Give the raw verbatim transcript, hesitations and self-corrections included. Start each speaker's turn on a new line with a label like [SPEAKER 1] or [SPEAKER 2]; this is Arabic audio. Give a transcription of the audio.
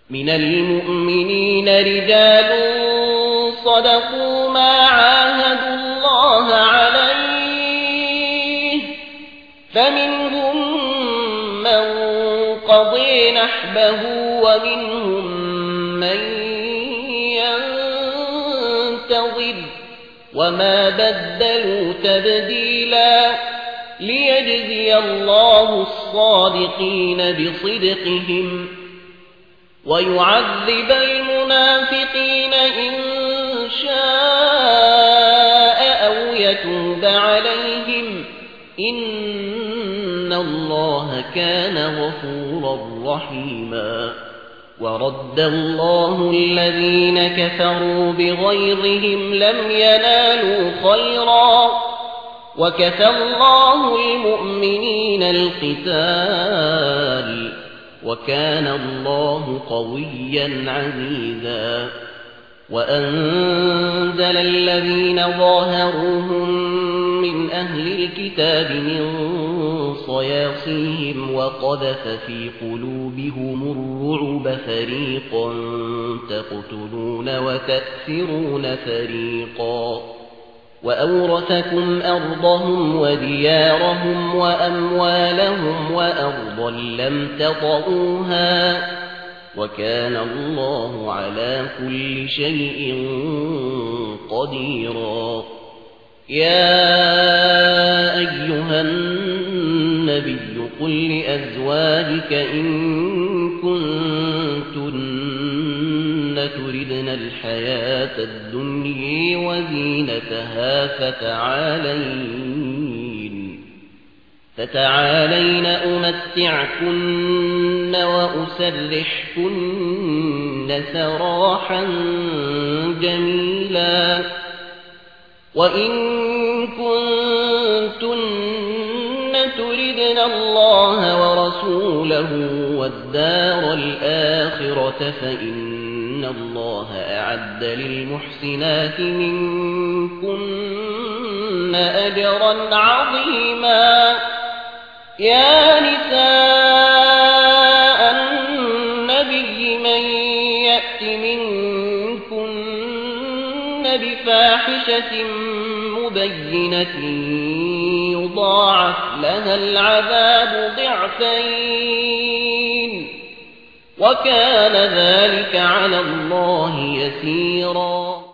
[SPEAKER 1] من المؤمنين رجال صدقوا ما عاهدوا الله عليه فمنهم من قضي نحبه ومنهم من ينتظر وما بدلوا تبديلا ليجزي الله الصادقين بصدقهم ويعذب المنافقين إن شاء أو يتوب عليهم إن الله كان غفورا رحيما ورد الله الذين كفروا بغيظهم لم ينالوا خيرا وكفى الله المؤمنين القتال وكان الله قويا عزيزا وأنزل الذين ظاهروهم من أهل الكتاب من صياصيهم وقذف في قلوبهم الرعب فريقا تقتلون وتأسرون فريقا وأورثكم أرضهم وديارهم وأموالهم وأرضا لم تطئوها وكان الله على كل شيء قديرا يا أيها النبي قل لأزواجك إن كنتن تردن الحياة الدنيا وزينتها فتعالين فتعالين أمتعكن وأسرحكن سراحا جميلا وإن كنتن تردن الله ورسوله والدار الآخرة فإن الله أعد للمحسنات منكن أجرا عظيما يا نساء النبي من يأت منكن بفاحشة مبينة يضاعف لها العذاب ضعفين وكان ذلك على الله يسيرا